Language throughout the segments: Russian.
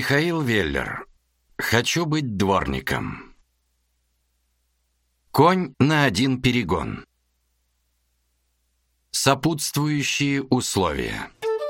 Михаил Веллер. «Хочу быть дворником». Конь на один перегон. Сопутствующие условия.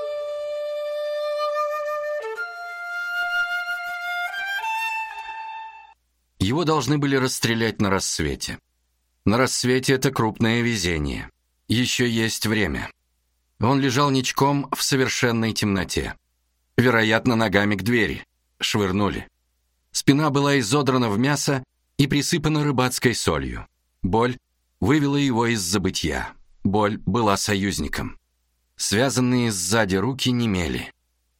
Его должны были расстрелять на рассвете. На рассвете это крупное везение. Еще есть время. Он лежал ничком в совершенной темноте. Вероятно, ногами к двери. Швырнули. Спина была изодрана в мясо и присыпана рыбацкой солью. Боль вывела его из забытья. Боль была союзником. Связанные сзади руки немели.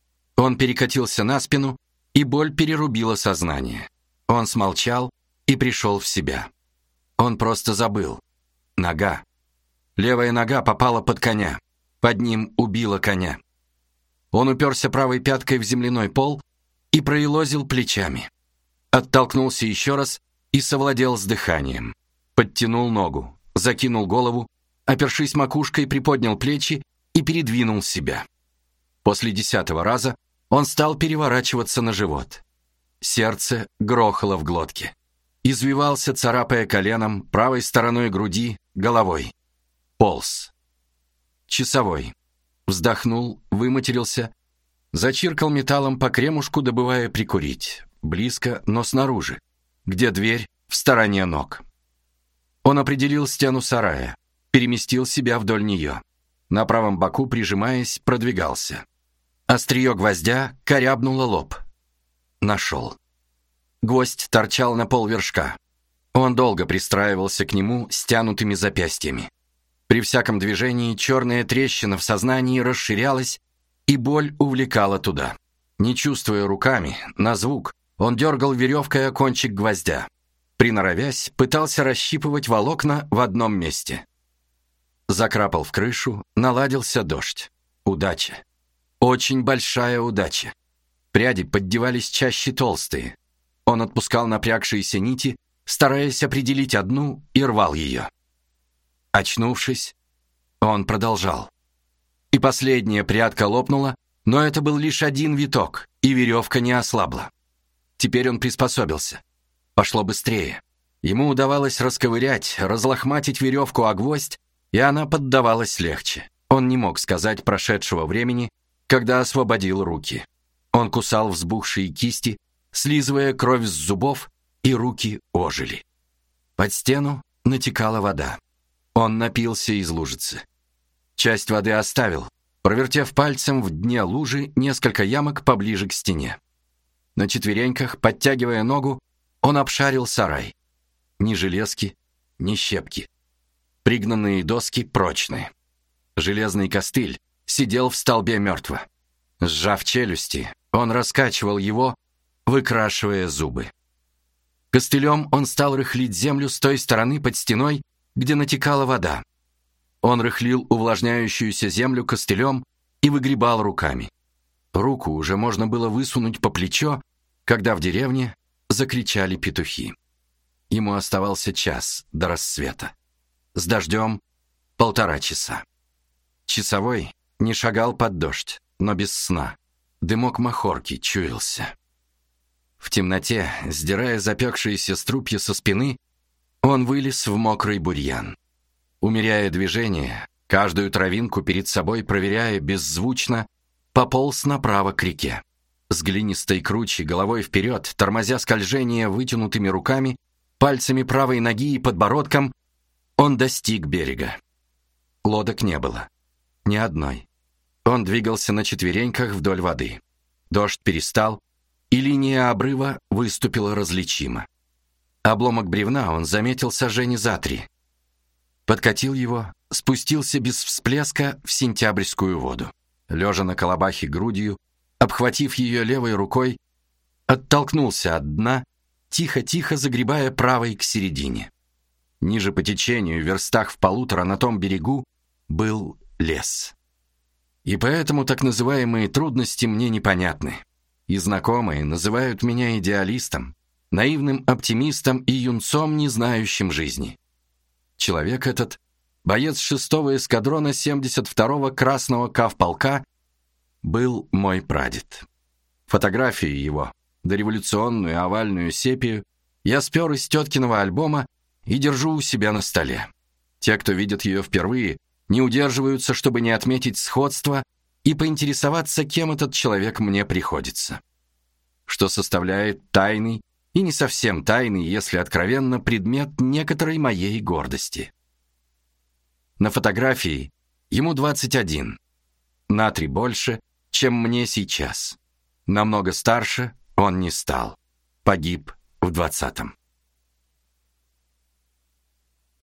Он перекатился на спину, и боль перерубила сознание. Он смолчал и пришел в себя. Он просто забыл. Нога. Левая нога попала под коня. Под ним убила коня. Он уперся правой пяткой в земляной пол и проелозил плечами. Оттолкнулся еще раз и совладел с дыханием. Подтянул ногу, закинул голову, опершись макушкой, приподнял плечи и передвинул себя. После 10-го раза он стал переворачиваться на живот. Сердце грохало в глотке. Извивался, царапая коленом, правой стороной груди, головой. Полз. Часовой. Вздохнул, выматерился, зачиркал металлом по кремушку, добывая прикурить. Близко, но снаружи. Где дверь? В стороне ног. Он определил стену сарая, переместил себя вдоль нее. На правом боку, прижимаясь, продвигался. Острие гвоздя корябнуло лоб. Нашел. Гвоздь торчал на полвершка. Он долго пристраивался к нему стянутыми запястьями. При всяком движении черная трещина в сознании расширялась, и боль увлекала туда. Не чувствуя руками, на звук, он дергал веревкой о кончик гвоздя. Приноровясь, пытался расщипывать волокна в одном месте. Закрапал в крышу, наладился дождь. Удача. Очень большая удача. Пряди поддевались чаще толстые. Он отпускал напрягшиеся нити, стараясь определить одну, и рвал ее. Очнувшись, он продолжал. И последняя прядка лопнула, но это был лишь один виток, и веревка не ослабла. Теперь он приспособился. Пошло быстрее. Ему удавалось расковырять, разлохматить веревку о гвоздь, и она поддавалась легче. Он не мог сказать прошедшего времени, когда освободил руки. Он кусал взбухшие кисти, слизывая кровь с зубов, и руки ожили. Под стену натекала вода. Он напился из лужицы. Часть воды оставил, провертев пальцем в дне лужи несколько ямок поближе к стене. На четвереньках, подтягивая ногу, он обшарил сарай. Ни железки, ни щепки. Пригнанные доски прочные. Железный костыль сидел в столбе мертво. Сжав челюсти, он раскачивал его, выкрашивая зубы. Костылем он стал рыхлить землю с той стороны под стеной, где натекала вода. Он рыхлил увлажняющуюся землю костылем и выгребал руками. Руку уже можно было высунуть по плечо, когда в деревне закричали петухи. Ему оставался час до рассвета. С дождем 1,5 часа. Часовой не шагал под дождь, но без сна. Дымок махорки чуялся. В темноте, сдирая запекшиеся струпья со спины, он вылез в мокрый бурьян. Умеряя движение, каждую травинку перед собой проверяя беззвучно, пополз направо к реке. С глинистой кручи головой вперед, тормозя скольжение вытянутыми руками, пальцами правой ноги и подбородком, он достиг берега. Лодок не было. Ни одной. Он двигался на четвереньках вдоль воды. Дождь перестал, и линия обрыва выступила различимо. Обломок бревна он заметил сажени за 3. Подкатил его, спустился без всплеска в сентябрьскую воду. Лежа на колобахе грудью, обхватив ее левой рукой, оттолкнулся от дна, тихо-тихо загребая правой к середине. Ниже по течению, в верстах в 1,5 на том берегу, был лес. И поэтому так называемые трудности мне непонятны. И знакомые называют меня идеалистом, наивным оптимистом и юнцом, не знающим жизни. Человек этот — боец 6-го эскадрона 72-го Красного кавполка, был мой прадед. Фотографию его, дореволюционную овальную сепию, я спер из теткиного альбома и держу у себя на столе. Те, кто видит ее впервые, не удерживаются, чтобы не отметить сходство и поинтересоваться, кем этот человек мне приходится. Что составляет тайный и не совсем тайный, если откровенно, предмет некоторой моей гордости. На фотографии ему 21, на 3 больше, чем мне сейчас. Намного старше он не стал. Погиб в 20-м.